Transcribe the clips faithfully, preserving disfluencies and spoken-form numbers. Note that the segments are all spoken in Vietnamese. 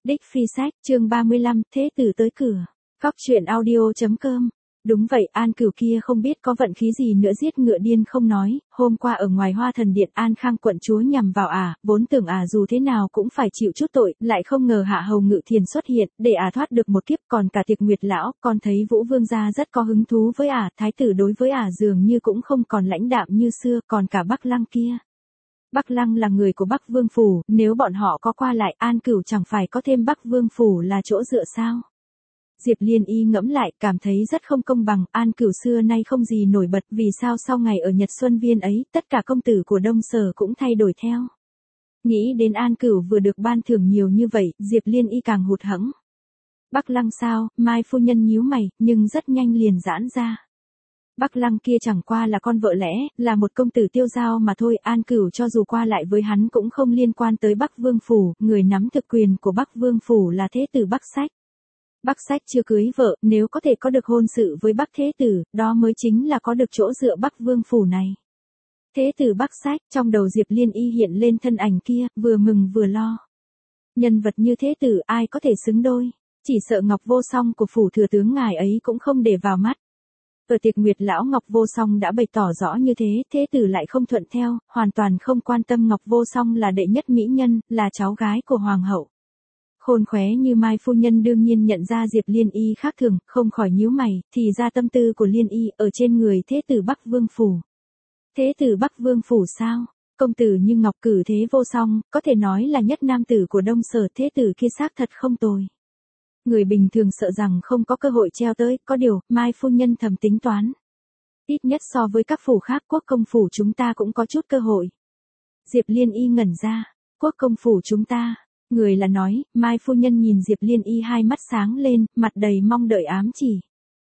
Đích Phi Sách, chương ba mươi lăm, Thế tử tới cửa. Cóc truyện audio chấm com. Đúng vậy, An Cửu kia không biết có vận khí gì nữa giết ngựa điên không nói, hôm qua ở ngoài Hoa Thần Điện An Khang quận chúa nhằm vào ả, à, vốn tưởng ả à dù thế nào cũng phải chịu chút tội, lại không ngờ Hạ Hầu Ngự Thiền xuất hiện, để ả à thoát được một kiếp, còn cả Tiệc Nguyệt lão, còn thấy Vũ Vương gia rất có hứng thú với ả, à, thái tử đối với ả à dường như cũng không còn lãnh đạm như xưa, còn cả Bắc Lăng kia. Bắc Lăng là người của Bắc Vương phủ, nếu bọn họ có qua lại, An Cửu chẳng phải có thêm Bắc Vương phủ là chỗ dựa sao? Diệp Liên Y ngẫm lại, cảm thấy rất không công bằng, An Cửu xưa nay không gì nổi bật, vì sao sau ngày ở Nhật Xuân Viên ấy, tất cả công tử của Đông Sở cũng thay đổi theo. Nghĩ đến An Cửu vừa được ban thưởng nhiều như vậy, Diệp Liên Y càng hụt hẫng. Bắc Lăng sao? Mai phu nhân nhíu mày, nhưng rất nhanh liền giãn ra. Bắc Lăng kia chẳng qua là con vợ lẽ, là một công tử tiêu dao mà thôi, An Cửu cho dù qua lại với hắn cũng không liên quan tới Bắc Vương phủ, người nắm thực quyền của Bắc Vương phủ là Thế tử Bắc Sách. Bắc Sách chưa cưới vợ, nếu có thể có được hôn sự với Bắc Thế tử, đó mới chính là có được chỗ dựa Bắc Vương phủ này. Thế tử Bắc Sách, trong đầu Diệp Liên Y hiện lên thân ảnh kia, vừa mừng vừa lo. Nhân vật như Thế tử ai có thể xứng đôi, chỉ sợ Ngọc Vô Song của phủ thừa tướng ngài ấy cũng không để vào mắt. Ở Tiệc Nguyệt lão Ngọc Vô Song đã bày tỏ rõ như thế, Thế tử lại không thuận theo, hoàn toàn không quan tâm Ngọc Vô Song là đệ nhất mỹ nhân, là cháu gái của hoàng hậu. Khôn khóe như Mai phu nhân đương nhiên nhận ra Diệp Liên Y khác thường, không khỏi nhíu mày, thì ra tâm tư của Liên Y ở trên người Thế tử Bắc Vương phủ. Thế tử Bắc Vương phủ sao? Công tử như Ngọc Cử Thế Vô Song, có thể nói là nhất nam tử của Đông Sở, Thế tử kia xác thật không tồi. Người bình thường sợ rằng không có cơ hội treo tới, có điều, Mai phu nhân thầm tính toán. Ít nhất so với các phủ khác, Quốc công phủ chúng ta cũng có chút cơ hội. Diệp Liên Y ngẩn ra, Quốc công phủ chúng ta, người là nói, Mai phu nhân nhìn Diệp Liên Y hai mắt sáng lên, mặt đầy mong đợi ám chỉ.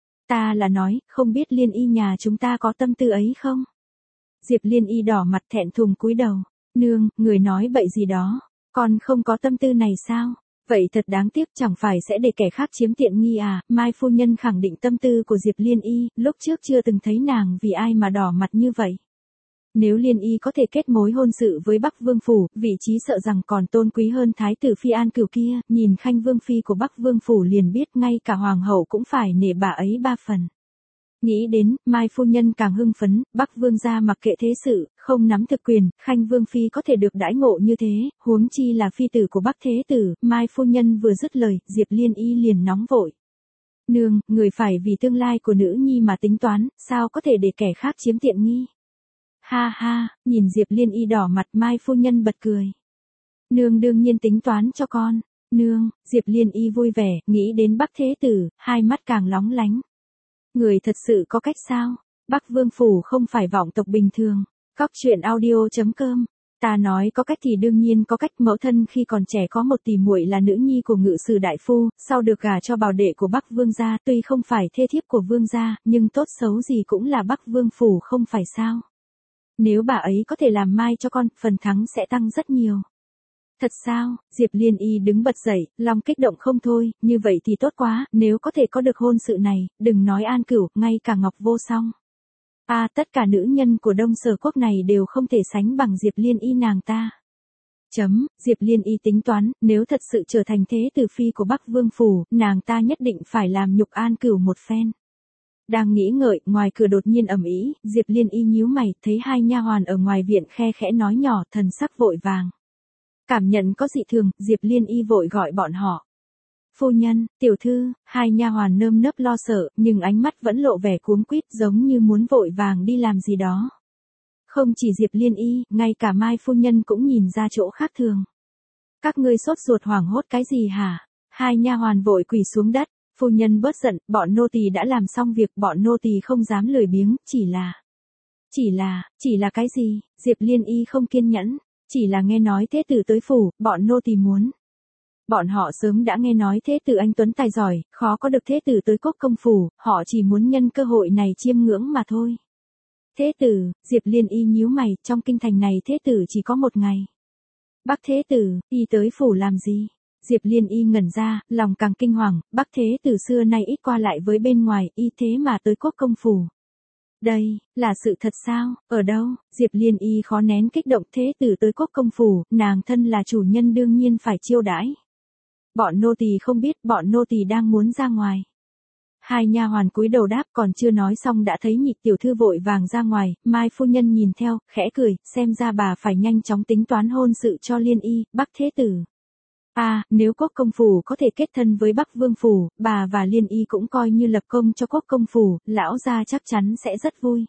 Ta là nói, không biết Liên Y nhà chúng ta có tâm tư ấy không? Diệp Liên Y đỏ mặt thẹn thùng cúi đầu, nương, người nói bậy gì đó, còn không có tâm tư này sao? Vậy thật đáng tiếc, chẳng phải sẽ để kẻ khác chiếm tiện nghi à? Mai phu nhân khẳng định tâm tư của Diệp Liên Y, lúc trước chưa từng thấy nàng vì ai mà đỏ mặt như vậy. Nếu Liên Y có thể kết mối hôn sự với Bắc Vương phủ, vị trí sợ rằng còn tôn quý hơn thái tử phi An Cửu kia, nhìn Khanh Vương phi của Bắc Vương phủ liền biết ngay cả hoàng hậu cũng phải nể bà ấy ba phần. Nghĩ đến, Mai phu nhân càng hưng phấn, Bắc Vương gia mặc kệ thế sự, không nắm thực quyền, Khanh Vương phi có thể được đãi ngộ như thế, huống chi là phi tử của Bắc Thế tử, Mai phu nhân vừa dứt lời, Diệp Liên Y liền nóng vội. Nương, người phải vì tương lai của nữ nhi mà tính toán, sao có thể để kẻ khác chiếm tiện nghi? Ha ha, nhìn Diệp Liên Y đỏ mặt, Mai phu nhân bật cười. Nương đương nhiên tính toán cho con. Nương, Diệp Liên Y vui vẻ, nghĩ đến Bắc Thế tử, hai mắt càng lóng lánh. Người thật sự có cách sao? Bắc Vương phủ không phải vọng tộc bình thường. Cóc truyện audio chấm com. Ta nói có cách thì đương nhiên có cách, mẫu thân khi còn trẻ có một tỷ muội là nữ nhi của ngự sử đại phu, sau được gả cho bảo đệ của Bắc Vương gia, tuy không phải thê thiếp của Vương gia, nhưng tốt xấu gì cũng là Bắc Vương phủ không phải sao? Nếu bà ấy có thể làm mai cho con, phần thắng sẽ tăng rất nhiều. Thật sao? Diệp Liên Y đứng bật dậy, lòng kích động không thôi, như vậy thì tốt quá, nếu có thể có được hôn sự này, đừng nói An Cửu, ngay cả Ngọc Vô Song. À, tất cả nữ nhân của Đông Sở quốc này đều không thể sánh bằng Diệp Liên Y nàng ta. Chấm, Diệp Liên Y tính toán, nếu thật sự trở thành thế tử phi của Bắc Vương phủ, nàng ta nhất định phải làm nhục An Cửu một phen. Đang nghĩ ngợi, ngoài cửa đột nhiên ầm ĩ, Diệp Liên Y nhíu mày, thấy hai nha hoàn ở ngoài viện khe khẽ nói nhỏ, thần sắc vội vàng. Cảm nhận có dị thường, Diệp Liên Y vội gọi bọn họ. Phu nhân, tiểu thư, hai nha hoàn nơm nớp lo sợ, nhưng ánh mắt vẫn lộ vẻ cuống quýt, giống như muốn vội vàng đi làm gì đó. Không chỉ Diệp Liên Y, ngay cả Mai phu nhân cũng nhìn ra chỗ khác thường. Các ngươi sốt ruột hoảng hốt cái gì hả? Hai nha hoàn vội quỳ xuống đất. Phu nhân bớt giận, bọn nô tỳ đã làm xong việc, bọn nô tỳ không dám lười biếng, chỉ là... Chỉ là, chỉ là cái gì? Diệp Liên Y không kiên nhẫn, chỉ là nghe nói thế tử tới phủ, bọn nô tỳ muốn. Bọn họ sớm đã nghe nói thế tử anh tuấn tài giỏi, khó có được thế tử tới Quốc công phủ, họ chỉ muốn nhân cơ hội này chiêm ngưỡng mà thôi. Thế tử, Diệp Liên Y nhíu mày, trong kinh thành này thế tử chỉ có một ngày. Bắc thế tử, y tới phủ làm gì? Diệp Liên Y ngẩn ra, lòng càng kinh hoàng, Bắc thế tử xưa nay ít qua lại với bên ngoài, y thế mà tới Quốc công phủ. Đây, là sự thật sao? Ở đâu? Diệp Liên Y khó nén kích động, thế tử tới Quốc công phủ, nàng thân là chủ nhân đương nhiên phải chiêu đãi. Bọn nô tỳ không biết, bọn nô tỳ đang muốn ra ngoài. Hai nha hoàn cúi đầu đáp, còn chưa nói xong đã thấy Nhị tiểu thư vội vàng ra ngoài, Mai phu nhân nhìn theo, khẽ cười, xem ra bà phải nhanh chóng tính toán hôn sự cho Liên Y, Bắc Thế Tử. À, nếu Quốc công phủ có thể kết thân với Bắc Vương phủ, bà và Liên Y cũng coi như lập công cho Quốc công phủ, lão gia chắc chắn sẽ rất vui.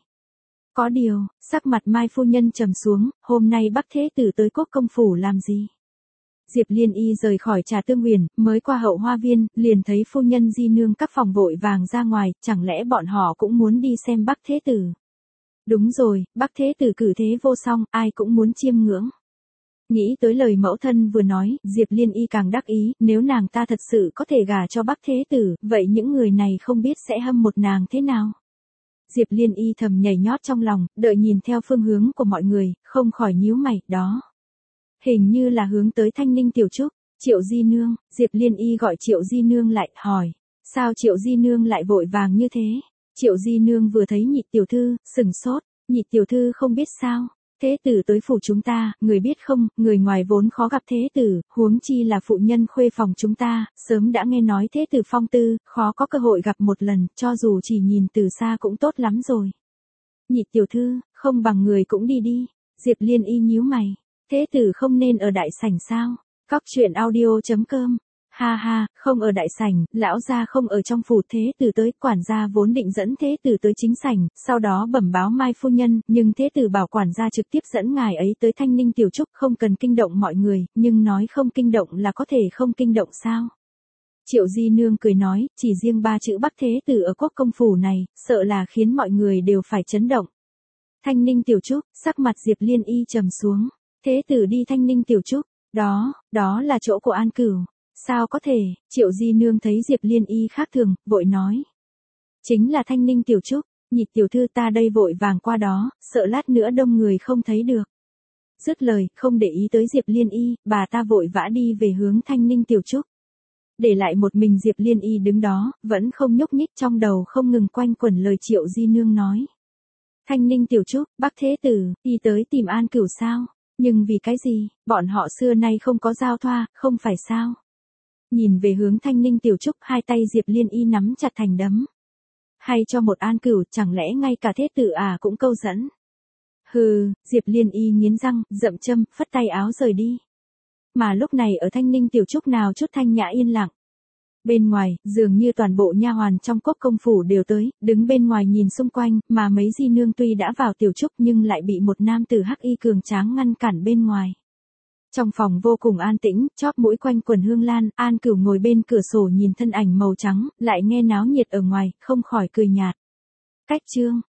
Có điều, sắc mặt Mai phu nhân trầm xuống, hôm nay Bắc Thế Tử tới Quốc công phủ làm gì? Diệp Liên Y rời khỏi Trà Tương Huyền, mới qua hậu hoa viên, liền thấy phu nhân di nương các phòng vội vàng ra ngoài, chẳng lẽ bọn họ cũng muốn đi xem Bắc Thế Tử? Đúng rồi, Bắc Thế Tử cử thế vô song, ai cũng muốn chiêm ngưỡng. Nghĩ tới lời mẫu thân vừa nói, Diệp Liên Y càng đắc ý, nếu nàng ta thật sự có thể gả cho Bắc Thế Tử, vậy những người này không biết sẽ hâm một nàng thế nào? Diệp Liên Y thầm nhảy nhót trong lòng, đợi nhìn theo phương hướng của mọi người, không khỏi nhíu mày, đó. Hình như là hướng tới Thanh Ninh tiểu trúc, Triệu Di Nương, Diệp Liên Y gọi Triệu Di Nương lại, hỏi, sao Triệu Di Nương lại vội vàng như thế? Triệu Di Nương vừa thấy Nhị tiểu thư, sừng sốt, Nhị tiểu thư không biết sao? Thế tử tới phủ chúng ta, người biết không, người ngoài vốn khó gặp thế tử, huống chi là phụ nhân khuê phòng chúng ta, sớm đã nghe nói thế tử phong tư, khó có cơ hội gặp một lần, cho dù chỉ nhìn từ xa cũng tốt lắm rồi. Nhị tiểu thư, không bằng người cũng đi đi, Diệp Liên Y nhíu mày, thế tử không nên ở đại sảnh sao? Cóc truyện audio chấm com. Ha ha, không ở đại sảnh, lão gia không ở trong phủ, thế tử tới, quản gia vốn định dẫn thế tử tới chính sảnh, sau đó bẩm báo Mai phu nhân, nhưng thế tử bảo quản gia trực tiếp dẫn ngài ấy tới Thanh Ninh tiểu trúc, không cần kinh động mọi người, nhưng nói không kinh động là có thể không kinh động sao? Triệu Di Nương cười nói, chỉ riêng ba chữ Bắc Thế Tử ở Quốc công phủ này, sợ là khiến mọi người đều phải chấn động. Thanh Ninh tiểu trúc, sắc mặt Diệp Liên Y trầm xuống, thế tử đi Thanh Ninh tiểu trúc, đó, đó là chỗ của An Cửu. Sao có thể? Triệu Di Nương thấy Diệp Liên Y khác thường, vội nói. Chính là Thanh Ninh tiểu trúc, Nhị tiểu thư ta đây vội vàng qua đó, sợ lát nữa đông người không thấy được. Dứt lời, không để ý tới Diệp Liên Y, bà ta vội vã đi về hướng Thanh Ninh tiểu trúc. Để lại một mình Diệp Liên Y đứng đó, vẫn không nhúc nhích, trong đầu không ngừng quanh quẩn lời Triệu Di Nương nói. Thanh Ninh tiểu trúc, Bắc Thế Tử, đi tới tìm An Cửu sao? Nhưng vì cái gì? Bọn họ xưa nay không có giao thoa, không phải sao? Nhìn về hướng Thanh Ninh tiểu trúc, hai tay Diệp Liên Y nắm chặt thành đấm. Hay cho một An Cửu, chẳng lẽ ngay cả thế tử à cũng câu dẫn? Hừ, Diệp Liên Y nghiến răng, dậm châm, phất tay áo rời đi. Mà lúc này ở Thanh Ninh tiểu trúc nào chút thanh nhã yên lặng. Bên ngoài, dường như toàn bộ nha hoàn trong Quốc công phủ đều tới, đứng bên ngoài nhìn xung quanh, mà mấy di nương tuy đã vào tiểu trúc nhưng lại bị một nam tử hắc y cường tráng ngăn cản bên ngoài. Trong phòng vô cùng an tĩnh, chóp mũi quanh quần hương lan, An Cửu ngồi bên cửa sổ nhìn thân ảnh màu trắng, lại nghe náo nhiệt ở ngoài, không khỏi cười nhạt. Cách chương